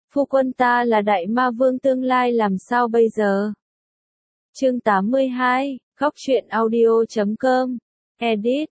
Phu quân ta là đại ma vương tương lai làm sao bây giờ? Chương 82, Góc truyện audio.com, Edit,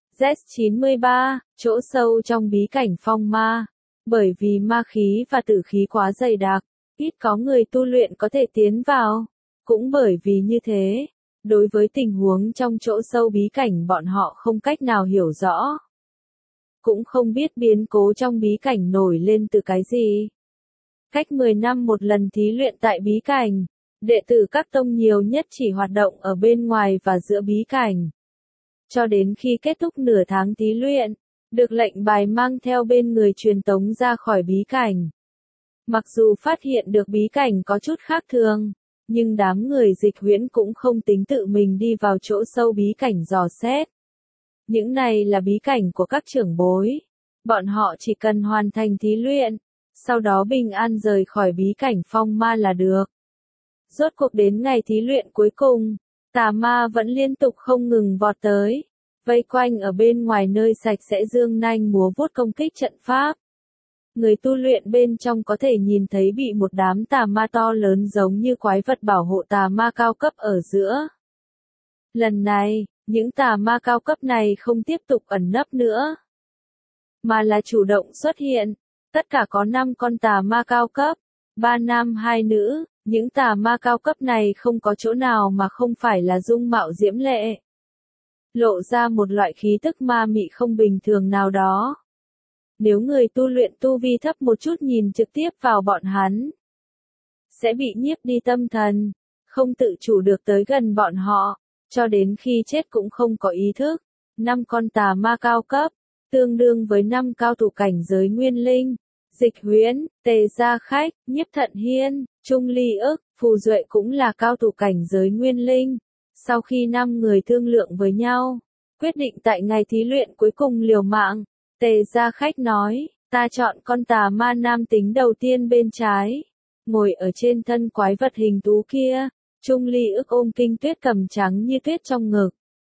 Z93, chỗ sâu trong bí cảnh phong ma. Bởi vì ma khí và tử khí quá dày đặc, ít có người tu luyện có thể tiến vào. Cũng bởi vì như thế, đối với tình huống trong chỗ sâu bí cảnh bọn họ không cách nào hiểu rõ. Cũng không biết biến cố trong bí cảnh nổi lên từ cái gì. Cách 10 năm một lần thí luyện tại bí cảnh, đệ tử các tông nhiều nhất chỉ hoạt động ở bên ngoài và giữa bí cảnh. Cho đến khi kết thúc nửa tháng thí luyện, được lệnh bài mang theo bên người truyền tống ra khỏi bí cảnh. Mặc dù phát hiện được bí cảnh có chút khác thường, nhưng đám người Dịch Huyễn cũng không tính tự mình đi vào chỗ sâu bí cảnh dò xét. Những này là bí cảnh của các trưởng bối. Bọn họ chỉ cần hoàn thành thí luyện, sau đó bình an rời khỏi bí cảnh phong ma là được. Rốt cuộc đến ngày thí luyện cuối cùng, tà ma vẫn liên tục không ngừng vọt tới, vây quanh ở bên ngoài nơi sạch sẽ dương nanh múa vuốt công kích trận pháp. Người tu luyện bên trong có thể nhìn thấy bị một đám tà ma to lớn giống như quái vật bảo hộ tà ma cao cấp ở giữa. Lần này, những tà ma cao cấp này không tiếp tục ẩn nấp nữa, mà là chủ động xuất hiện. Tất cả có 5 con tà ma cao cấp, 3 nam 2 nữ, những tà ma cao cấp này không có chỗ nào mà không phải là dung mạo diễm lệ. Lộ ra một loại khí tức ma mị không bình thường nào đó. Nếu người tu luyện tu vi thấp một chút nhìn trực tiếp vào bọn hắn, sẽ bị nhiếp đi tâm thần, không tự chủ được tới gần bọn họ, cho đến khi chết cũng không có ý thức. 5 con tà ma cao cấp, tương đương với 5 cao thủ cảnh giới nguyên linh. Dịch Huyễn, Tề Gia Khách, Nhiếp Thận Hiên, Trung Ly Ức, Phù Duệ cũng là cao thủ cảnh giới nguyên linh. Sau khi 5 người thương lượng với nhau, quyết định tại ngày thí luyện cuối cùng liều mạng, Tề Gia Khách nói, ta chọn con tà ma nam tính đầu tiên bên trái, ngồi ở trên thân quái vật hình thú kia. Trung Ly Ức ôm kinh tuyết cầm trắng như tuyết trong ngực.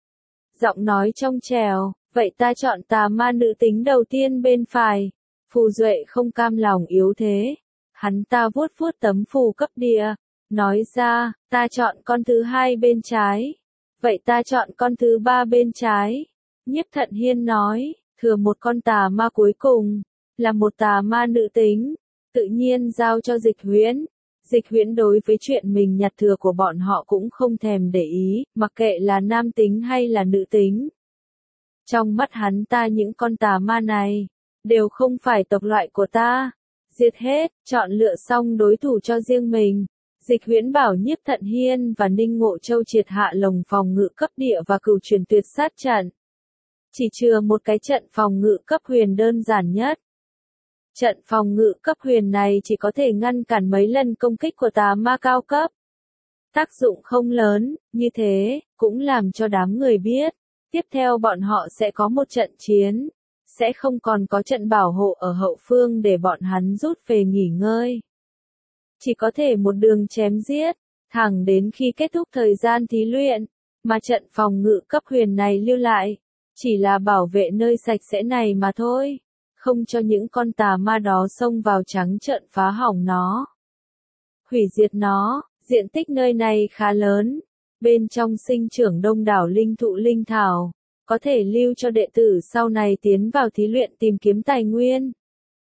Giọng nói trong trẻo, vậy ta chọn tà ma nữ tính đầu tiên bên phải. Phù Duệ không cam lòng yếu thế. Hắn ta vuốt vuốt tấm phù cấp địa, nói ra, ta chọn con thứ 2 bên trái. Vậy ta chọn con thứ 3 bên trái. Nhiếp Thận Hiên nói, thừa một con tà ma cuối cùng, là một tà ma nữ tính, tự nhiên giao cho Dịch Huyễn. Dịch Huyễn đối với chuyện mình nhặt thừa của bọn họ cũng không thèm để ý, mặc kệ là nam tính hay là nữ tính. Trong mắt hắn ta những con tà ma này, đều không phải tộc loại của ta. Diệt hết, chọn lựa xong đối thủ cho riêng mình. Dịch Huyễn bảo Nhiếp Thận Hiên và Ninh Ngộ Châu triệt hạ lồng phòng ngự cấp địa và cửu truyền tuyệt sát trận. Chỉ chừa một cái trận phòng ngự cấp huyền đơn giản nhất. Trận phòng ngự cấp huyền này chỉ có thể ngăn cản mấy lần công kích của tà ma cao cấp. Tác dụng không lớn, như thế, cũng làm cho đám người biết. Tiếp theo bọn họ sẽ có một trận chiến. Sẽ không còn có trận bảo hộ ở hậu phương để bọn hắn rút về nghỉ ngơi. Chỉ có thể một đường chém giết, thẳng đến khi kết thúc thời gian thí luyện, mà trận phòng ngự cấp huyền này lưu lại, chỉ là bảo vệ nơi sạch sẽ này mà thôi, không cho những con tà ma đó xông vào trắng trợn phá hỏng nó. Hủy diệt nó, diện tích nơi này khá lớn, bên trong sinh trưởng đông đảo linh thụ linh thảo. Có thể lưu cho đệ tử sau này tiến vào thí luyện tìm kiếm tài nguyên.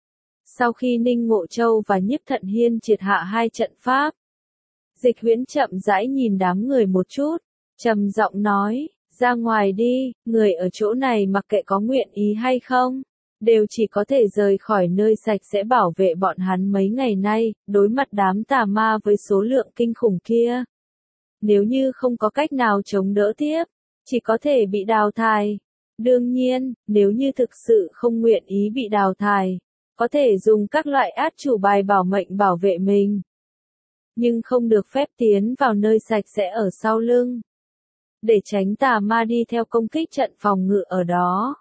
Sau khi Ninh Ngộ Châu và Nhiếp Thận Hiên triệt hạ 2 trận pháp, Dịch Huyễn chậm rãi nhìn đám người một chút, trầm giọng nói, ra ngoài đi, người ở chỗ này mặc kệ có nguyện ý hay không, đều chỉ có thể rời khỏi nơi sạch sẽ bảo vệ bọn hắn mấy ngày nay, đối mặt đám tà ma với số lượng kinh khủng kia. Nếu như không có cách nào chống đỡ tiếp, chỉ có thể bị đào thải. Đương nhiên, nếu như thực sự không nguyện ý bị đào thải, có thể dùng các loại át chủ bài bảo mệnh bảo vệ mình. Nhưng không được phép tiến vào nơi sạch sẽ ở sau lưng. Để tránh tà ma đi theo công kích trận phòng ngự ở đó.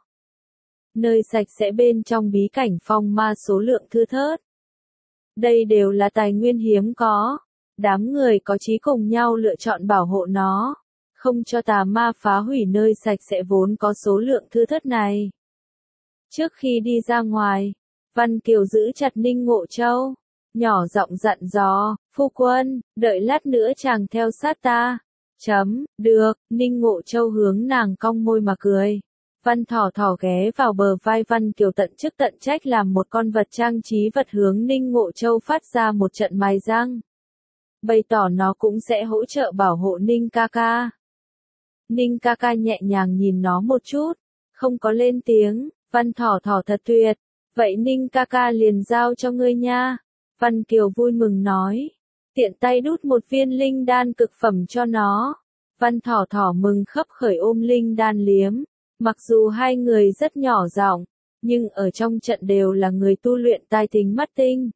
Nơi sạch sẽ bên trong bí cảnh phong ma số lượng thưa thớt. Đây đều là tài nguyên hiếm có. Đám người có chí cùng nhau lựa chọn bảo hộ nó. Không cho tà ma phá hủy nơi sạch sẽ vốn có số lượng thưa thớt này. Trước khi đi ra ngoài, Văn Kiều giữ chặt Ninh Ngộ Châu, nhỏ giọng dặn dò, phu quân, đợi lát nữa chàng theo sát ta. Được, Ninh Ngộ Châu hướng nàng cong môi mà cười. Văn Thỏ Thỏ ghé vào bờ vai Văn Kiều tận chức tận trách làm một con vật trang trí vật hướng Ninh Ngộ Châu phát ra một trận mài răng. Bày tỏ nó cũng sẽ hỗ trợ bảo hộ Ninh ca ca. Ninh ca ca nhẹ nhàng nhìn nó một chút, không có lên tiếng, Văn Thỏ Thỏ thật tuyệt, vậy Ninh ca ca liền giao cho ngươi nha. Văn Kiều vui mừng nói, tiện tay đút một viên linh đan cực phẩm cho nó. Văn Thỏ Thỏ mừng khấp khởi ôm linh đan liếm, mặc dù hai người rất nhỏ giọng, nhưng ở trong trận đều là người tu luyện tai tính mắt tinh.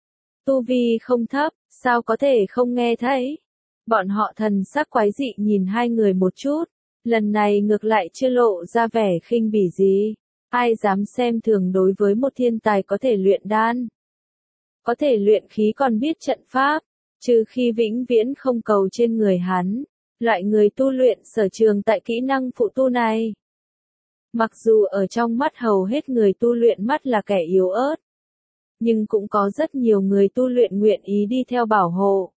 Tu vi không thấp, sao có thể không nghe thấy? Bọn họ thần sắc quái dị nhìn hai người một chút, lần này ngược lại chưa lộ ra vẻ khinh bỉ gì. Ai dám xem thường đối với một thiên tài có thể luyện đan, có thể luyện khí còn biết trận pháp, trừ khi vĩnh viễn không cầu trên người hắn, loại người tu luyện sở trường tại kỹ năng phụ tu này. Mặc dù ở trong mắt hầu hết người tu luyện mắt là kẻ yếu ớt, nhưng cũng có rất nhiều người tu luyện nguyện ý đi theo bảo hộ.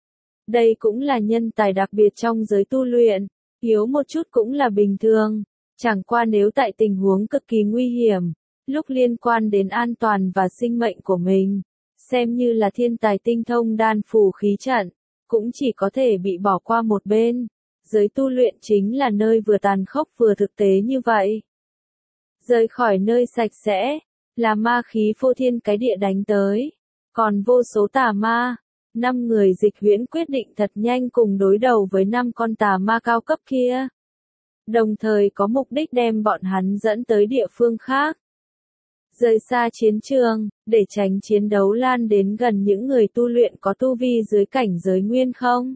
Đây cũng là nhân tài đặc biệt trong giới tu luyện, yếu một chút cũng là bình thường, chẳng qua nếu tại tình huống cực kỳ nguy hiểm, lúc liên quan đến an toàn và sinh mệnh của mình, xem như là thiên tài tinh thông đan phù khí trận, cũng chỉ có thể bị bỏ qua một bên. Giới tu luyện chính là nơi vừa tàn khốc vừa thực tế như vậy. Rời khỏi nơi sạch sẽ, là ma khí phô thiên cái địa đánh tới, còn vô số tà ma. 5 người Dịch Huyễn quyết định thật nhanh cùng đối đầu với 5 con tà ma cao cấp kia. Đồng thời có mục đích đem bọn hắn dẫn tới địa phương khác. Rời xa chiến trường, để tránh chiến đấu lan đến gần những người tu luyện có tu vi dưới cảnh giới nguyên không.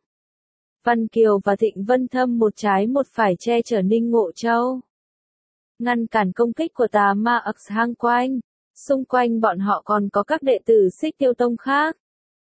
Văn Kiều và Thịnh Vân Thâm một trái một phải che chở Ninh Ngộ Châu, ngăn cản công kích của tà ma ặc hang quanh. Xung quanh bọn họ còn có các đệ tử Xích Tiêu Tông khác,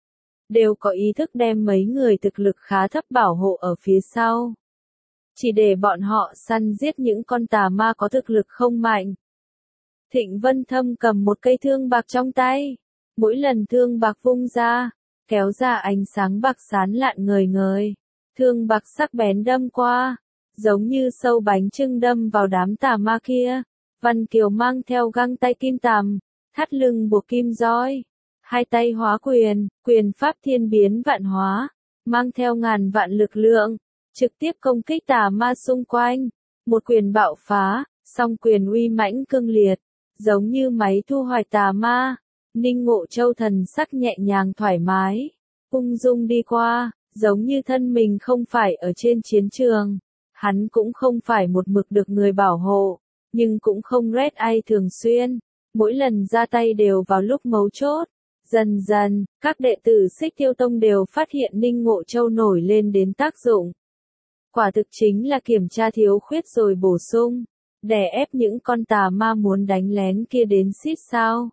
đều có ý thức đem mấy người thực lực khá thấp bảo hộ ở phía sau, chỉ để bọn họ săn giết những con tà ma có thực lực không mạnh. Thịnh Vân Thâm cầm một cây thương bạc trong tay, mỗi lần thương bạc vung ra, kéo ra ánh sáng bạc sán lạn ngời ngời, thương bạc sắc bén đâm qua, giống như sâu bánh chưng đâm vào đám tà ma kia. Văn Kiều mang theo găng tay kim tằm, thắt lưng buộc kim roi, hai tay hóa quyền, quyền pháp thiên biến vạn hóa, mang theo ngàn vạn lực lượng, trực tiếp công kích tà ma xung quanh. Một quyền bạo phá, song quyền uy mãnh cương liệt, giống như máy thu hoạch tà ma. Ninh Ngộ Châu thần sắc nhẹ nhàng thoải mái, ung dung đi qua, giống như thân mình không phải ở trên chiến trường. Hắn cũng không phải một mực được người bảo hộ, nhưng cũng không red ai thường xuyên. Mỗi lần ra tay đều vào lúc mấu chốt. Dần dần, các đệ tử Xích Tiêu Tông đều phát hiện Ninh Ngộ Châu nổi lên đến tác dụng. Quả thực chính là kiểm tra thiếu khuyết rồi bổ sung, đè ép những con tà ma muốn đánh lén kia đến xít sao.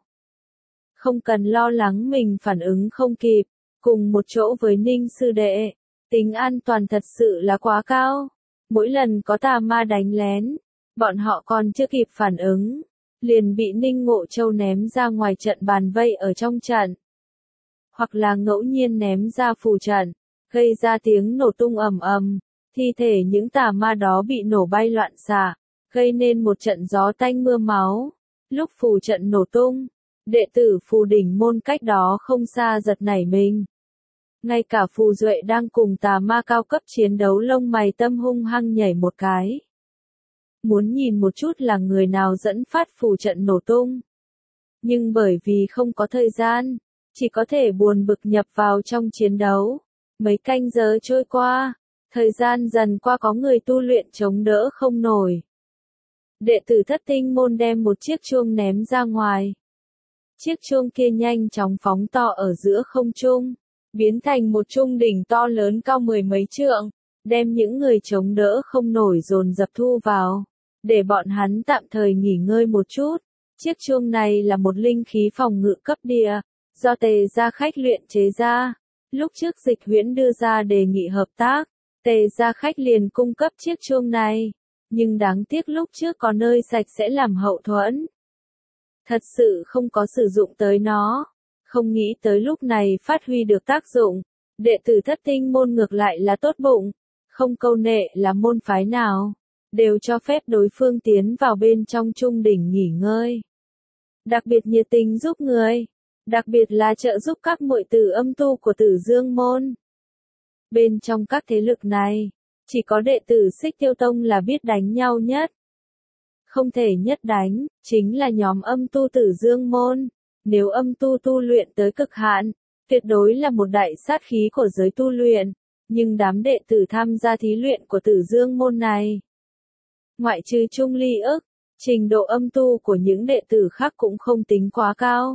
Không cần lo lắng mình phản ứng không kịp, cùng một chỗ với Ninh sư đệ, tính an toàn thật sự là quá cao. Mỗi lần có tà ma đánh lén, bọn họ còn chưa kịp phản ứng, liền bị Ninh Ngộ Châu ném ra ngoài trận bàn vây ở trong trận. Hoặc là ngẫu nhiên ném ra phù trận, gây ra tiếng nổ tung ầm ầm, thi thể những tà ma đó bị nổ bay loạn xạ, gây nên một trận gió tanh mưa máu. Lúc phù trận nổ tung, đệ tử Phù Đỉnh môn cách đó không xa giật nảy mình. Ngay cả Phù Duệ đang cùng tà ma cao cấp chiến đấu lông mày tâm hung hăng nhảy một cái. Muốn nhìn một chút là người nào dẫn phát phù trận nổ tung. Nhưng bởi vì không có thời gian, chỉ có thể buồn bực nhập vào trong chiến đấu. Mấy canh giờ trôi qua, thời gian dần qua có người tu luyện chống đỡ không nổi. Đệ tử Thất Tinh môn đem một chiếc chuông ném ra ngoài. Chiếc chuông kia nhanh chóng phóng to ở giữa không trung, biến thành một chuông đỉnh to lớn cao 10 mấy trượng, đem những người chống đỡ không nổi dồn dập thu vào, để bọn hắn tạm thời nghỉ ngơi một chút. Chiếc chuông này là một linh khí phòng ngự cấp địa, do Tề Gia Khách luyện chế ra. Lúc trước Dịch Huyễn đưa ra đề nghị hợp tác, Tề Gia Khách liền cung cấp chiếc chuông này, nhưng đáng tiếc lúc trước có nơi sạch sẽ làm hậu thuẫn. Thật sự không có sử dụng tới nó. Không nghĩ tới lúc này phát huy được tác dụng, đệ tử Thất Tinh môn ngược lại là tốt bụng, không câu nệ là môn phái nào, đều cho phép đối phương tiến vào bên trong trung đỉnh nghỉ ngơi. Đặc biệt nhiệt tình giúp người, đặc biệt là trợ giúp các muội tử âm tu của Tử Dương môn. Bên trong các thế lực này, chỉ có đệ tử Xích Tiêu Tông là biết đánh nhau nhất. Không thể nhất đánh, chính là nhóm âm tu Tử Dương môn. Nếu âm tu tu luyện tới cực hạn, tuyệt đối là một đại sát khí của giới tu luyện. Nhưng đám đệ tử tham gia thí luyện của Tử Dương môn này, ngoại trừ Trung Ly ức, trình độ âm tu của những đệ tử khác cũng không tính quá cao.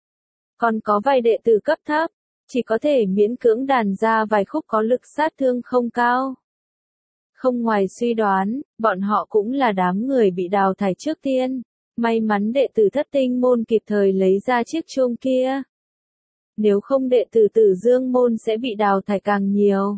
Còn có vài đệ tử cấp thấp, chỉ có thể miễn cưỡng đàn ra vài khúc có lực sát thương không cao. Không ngoài suy đoán, bọn họ cũng là đám người bị đào thải trước tiên. May mắn đệ tử Thất Tinh môn kịp thời lấy ra chiếc chuông kia. Nếu không đệ tử Tử Dương môn sẽ bị đào thải càng nhiều.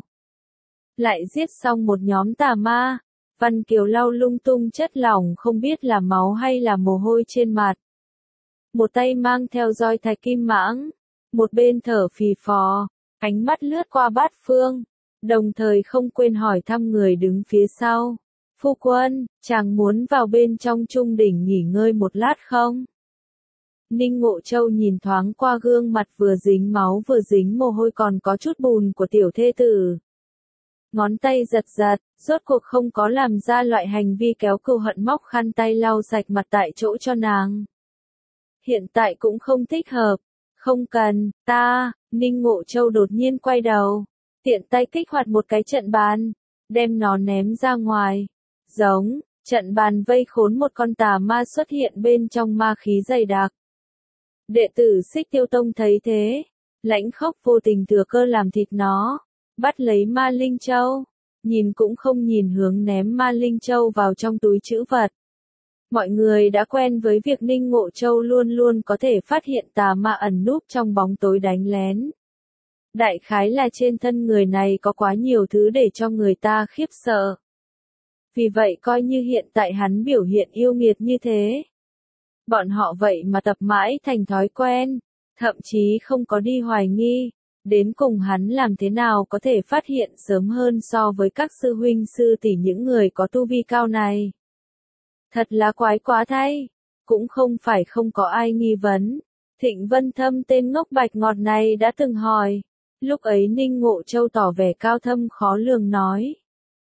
Lại giết xong một nhóm tà ma, Văn Kiều lau lung tung chất lỏng không biết là máu hay là mồ hôi trên mặt. Một tay mang theo roi thạch kim mãng, một bên thở phì phò, ánh mắt lướt qua bát phương, đồng thời không quên hỏi thăm người đứng phía sau. Phu quân, chàng muốn vào bên trong trung đỉnh nghỉ ngơi một lát không? Ninh Ngộ Châu nhìn thoáng qua gương mặt vừa dính máu vừa dính mồ hôi còn có chút bùn của tiểu thê tử. Ngón tay giật giật, rốt cuộc không có làm ra loại hành vi kéo cừu hận móc khăn tay lau sạch mặt tại chỗ cho nàng. Hiện tại cũng không thích hợp. Không cần, Ninh Ngộ Châu đột nhiên quay đầu, tiện tay kích hoạt một cái trận bàn, đem nó ném ra ngoài. Giống, trận bàn vây khốn một con tà ma xuất hiện bên trong ma khí dày đặc. Đệ tử Xích Tiêu Tông thấy thế, lãnh khốc vô tình thừa cơ làm thịt nó, bắt lấy ma linh châu, nhìn cũng không nhìn hướng ném ma linh châu vào trong túi trữ vật. Mọi người đã quen với việc Ninh Ngộ Châu luôn luôn có thể phát hiện tà ma ẩn núp trong bóng tối đánh lén. Đại khái là trên thân người này có quá nhiều thứ để cho người ta khiếp sợ. Vì vậy coi như hiện tại hắn biểu hiện yêu nghiệt như thế. Bọn họ vậy mà tập mãi thành thói quen, thậm chí không có đi hoài nghi, đến cùng hắn làm thế nào có thể phát hiện sớm hơn so với các sư huynh sư tỷ những người có tu vi cao này. Thật là quái quá thay, cũng không phải không có ai nghi vấn. Thịnh Vân Thâm tên ngốc bạch ngọt này đã từng hỏi, lúc ấy Ninh Ngộ Châu tỏ vẻ cao thâm khó lường nói.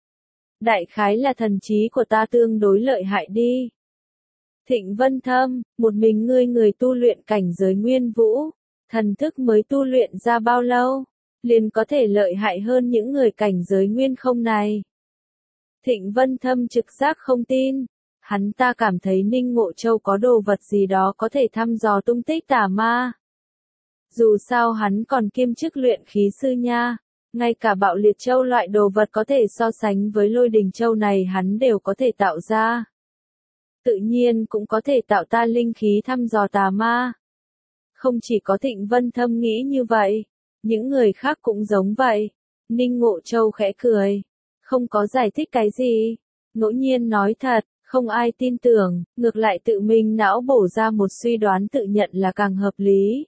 Đại khái là thần trí của ta tương đối lợi hại đi. Thịnh Vân Thâm, một mình ngươi người tu luyện cảnh giới nguyên vũ, thần thức mới tu luyện ra bao lâu, liền có thể lợi hại hơn những người cảnh giới nguyên không này. Thịnh Vân Thâm trực giác không tin, hắn ta cảm thấy Ninh Ngộ Châu có đồ vật gì đó có thể thăm dò tung tích tà ma. Dù sao hắn còn kiêm chức luyện khí sư nha, ngay cả bạo liệt châu loại đồ vật có thể so sánh với lôi đình châu này hắn đều có thể tạo ra. Tự nhiên cũng có thể tạo ta linh khí thăm dò tà ma. Không chỉ có Thịnh Vân Thâm nghĩ như vậy, những người khác cũng giống vậy. Ninh Ngộ Châu khẽ cười, không có giải thích cái gì, ngẫu nhiên nói thật, không ai tin tưởng, ngược lại tự mình não bổ ra một suy đoán tự nhận là càng hợp lý.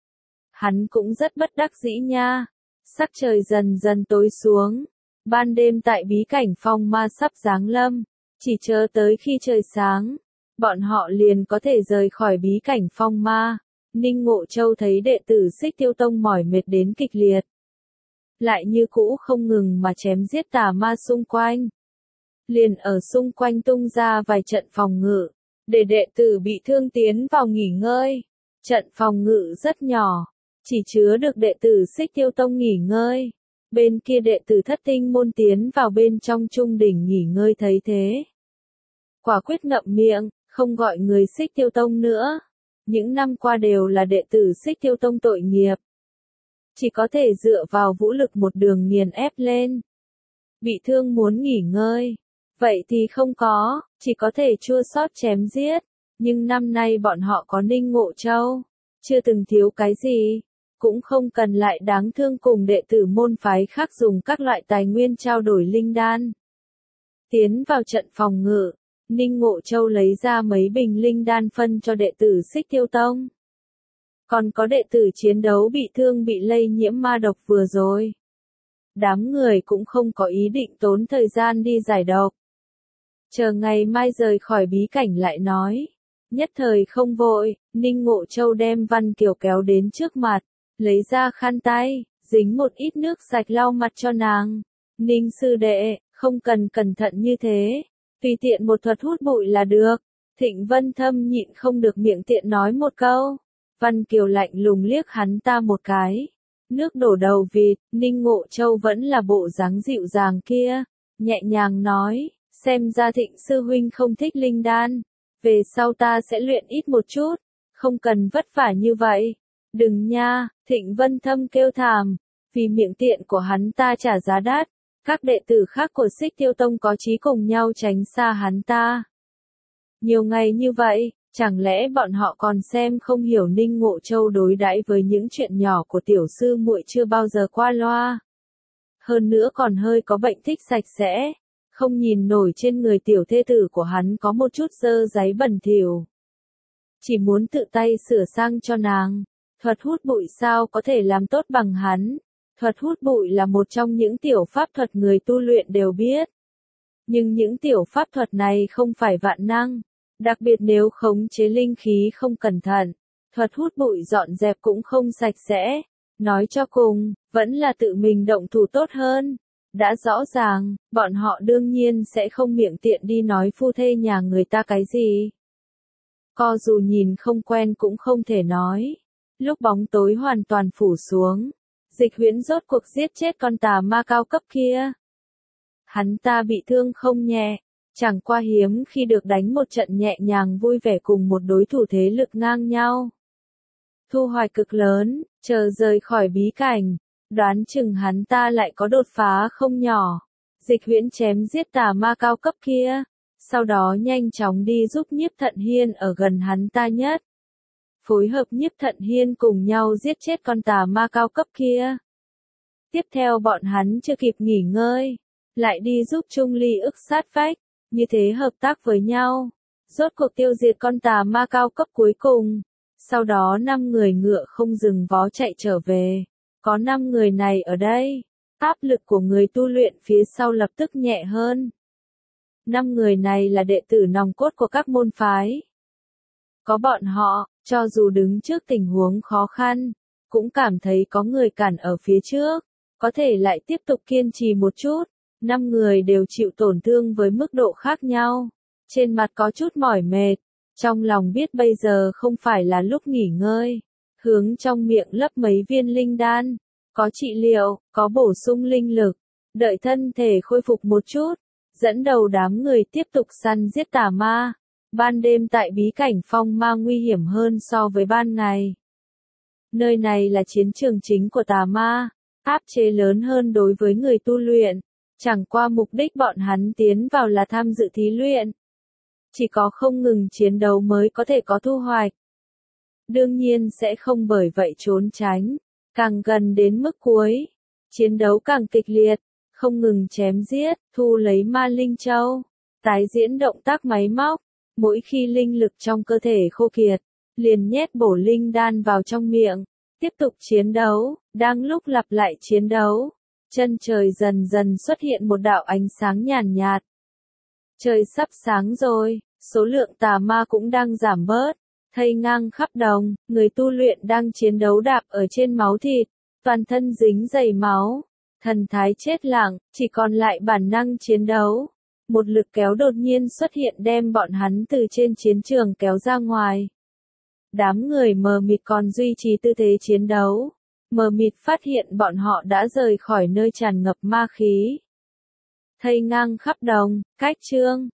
Hắn cũng rất bất đắc dĩ nha. Sắc trời dần dần tối xuống, ban đêm tại bí cảnh phong ma sắp giáng lâm, chỉ chờ tới khi trời sáng, bọn họ liền có thể rời khỏi bí cảnh phong ma. Ninh Ngộ Châu thấy đệ tử Xích Tiêu Tông mỏi mệt đến kịch liệt, lại như cũ không ngừng mà chém giết tà ma xung quanh. Liền ở xung quanh tung ra vài trận phòng ngự, để đệ tử bị thương tiến vào nghỉ ngơi. Trận phòng ngự rất nhỏ, chỉ chứa được đệ tử Xích Tiêu Tông nghỉ ngơi. Bên kia đệ tử Thất Tinh môn tiến vào bên trong trung đỉnh nghỉ ngơi thấy thế, quả quyết ngậm miệng, không gọi người Xích Tiêu Tông nữa. Những năm qua đều là đệ tử Xích Tiêu Tông tội nghiệp, chỉ có thể dựa vào vũ lực một đường nghiền ép lên. Bị thương muốn nghỉ ngơi, vậy thì không có, chỉ có thể chua xót chém giết. Nhưng năm nay bọn họ có Ninh Ngộ Châu, chưa từng thiếu cái gì, cũng không cần lại đáng thương cùng đệ tử môn phái khác dùng các loại tài nguyên trao đổi linh đan. Tiến vào trận phòng ngự, Ninh Ngộ Châu lấy ra mấy bình linh đan phân cho đệ tử Xích Tiêu Tông. Còn có đệ tử chiến đấu bị thương bị lây nhiễm ma độc vừa rồi. Đám người cũng không có ý định tốn thời gian đi giải độc. Chờ ngày mai rời khỏi bí cảnh lại nói. Nhất thời không vội, Ninh Ngộ Châu đem Văn Kiều kéo đến trước mặt, lấy ra khăn tay, dính một ít nước sạch lau mặt cho nàng. Ninh sư đệ, không cần cẩn thận như thế, tùy tiện một thuật hút bụi là được. Thịnh Vân Thâm nhịn không được miệng tiện nói một câu. Văn Kiều lạnh lùng liếc hắn ta một cái. Nước đổ đầu vịt, Ninh Ngộ Châu vẫn là bộ dáng dịu dàng kia, nhẹ nhàng nói, xem ra Thịnh sư huynh không thích linh đan, về sau ta sẽ luyện ít một chút, không cần vất vả như vậy. Đừng nha, Thịnh Vân Thâm kêu thảm, vì miệng tiện của hắn ta trả giá đắt, các đệ tử khác của Xích Tiêu Tông có chí cùng nhau tránh xa hắn ta. Nhiều ngày như vậy, chẳng lẽ bọn họ còn xem không hiểu Ninh Ngộ Châu đối đãi với những chuyện nhỏ của tiểu sư muội chưa bao giờ qua loa. Hơn nữa còn hơi có bệnh thích sạch sẽ, không nhìn nổi trên người tiểu thê tử của hắn có một chút dơ dáy bẩn thỉu. Chỉ muốn tự tay sửa sang cho nàng, thuật hút bụi sao có thể làm tốt bằng hắn. Thuật hút bụi là một trong những tiểu pháp thuật người tu luyện đều biết. Nhưng những tiểu pháp thuật này không phải vạn năng. Đặc biệt nếu khống chế linh khí không cẩn thận, thuật hút bụi dọn dẹp cũng không sạch sẽ. Nói cho cùng, vẫn là tự mình động thủ tốt hơn. Đã rõ ràng, bọn họ đương nhiên sẽ không miệng tiện đi nói phu thê nhà người ta cái gì. Co dù nhìn không quen cũng không thể nói. Lúc bóng tối hoàn toàn phủ xuống, Dịch Huyễn rốt cuộc giết chết con tà ma cao cấp kia. Hắn ta bị thương không nhẹ. Chẳng qua hiếm khi được đánh một trận nhẹ nhàng vui vẻ cùng một đối thủ thế lực ngang nhau. Thu hoạch cực lớn, chờ rời khỏi bí cảnh, đoán chừng hắn ta lại có đột phá không nhỏ. Dịch Huyễn chém giết tà ma cao cấp kia, sau đó nhanh chóng đi giúp Nhiếp Thận Hiên ở gần hắn ta nhất. Phối hợp Nhiếp Thận Hiên cùng nhau giết chết con tà ma cao cấp kia. Tiếp theo bọn hắn chưa kịp nghỉ ngơi, lại đi giúp Trung Ly ức sát vách. Như thế hợp tác với nhau, rốt cuộc tiêu diệt con tà ma cao cấp cuối cùng. Sau đó 5 người ngựa không dừng vó chạy trở về. Có 5 người này ở đây, áp lực của người tu luyện phía sau lập tức nhẹ hơn. 5 người này là đệ tử nòng cốt của các môn phái. Có bọn họ, cho dù đứng trước tình huống khó khăn, cũng cảm thấy có người cản ở phía trước, có thể lại tiếp tục kiên trì một chút. 5 người đều chịu tổn thương với mức độ khác nhau, trên mặt có chút mỏi mệt, trong lòng biết bây giờ không phải là lúc nghỉ ngơi, hướng trong miệng lấp mấy viên linh đan, có trị liệu, có bổ sung linh lực, đợi thân thể khôi phục một chút, dẫn đầu đám người tiếp tục săn giết tà ma. Ban đêm tại bí cảnh phong ma nguy hiểm hơn so với ban ngày. Nơi này là chiến trường chính của tà ma, áp chế lớn hơn đối với người tu luyện. Chẳng qua mục đích bọn hắn tiến vào là tham dự thí luyện. Chỉ có không ngừng chiến đấu mới có thể có thu hoạch. Đương nhiên sẽ không bởi vậy trốn tránh. Càng gần đến mức cuối, chiến đấu càng kịch liệt, không ngừng chém giết, thu lấy ma linh châu, tái diễn động tác máy móc. Mỗi khi linh lực trong cơ thể khô kiệt, liền nhét bổ linh đan vào trong miệng, tiếp tục chiến đấu. Đang lúc lặp lại chiến đấu, chân trời dần dần xuất hiện một đạo ánh sáng nhàn nhạt. Trời sắp sáng rồi, số lượng tà ma cũng đang giảm bớt, thây ngang khắp đồng, người tu luyện đang chiến đấu đạp ở trên máu thịt, toàn thân dính đầy máu, thần thái chết lặng, chỉ còn lại bản năng chiến đấu. Một lực kéo đột nhiên xuất hiện đem bọn hắn từ trên chiến trường kéo ra ngoài. Đám người mờ mịt còn duy trì tư thế chiến đấu. Mờ mịt phát hiện bọn họ đã rời khỏi nơi tràn ngập ma khí. Thây ngang khắp đồng, cách chương.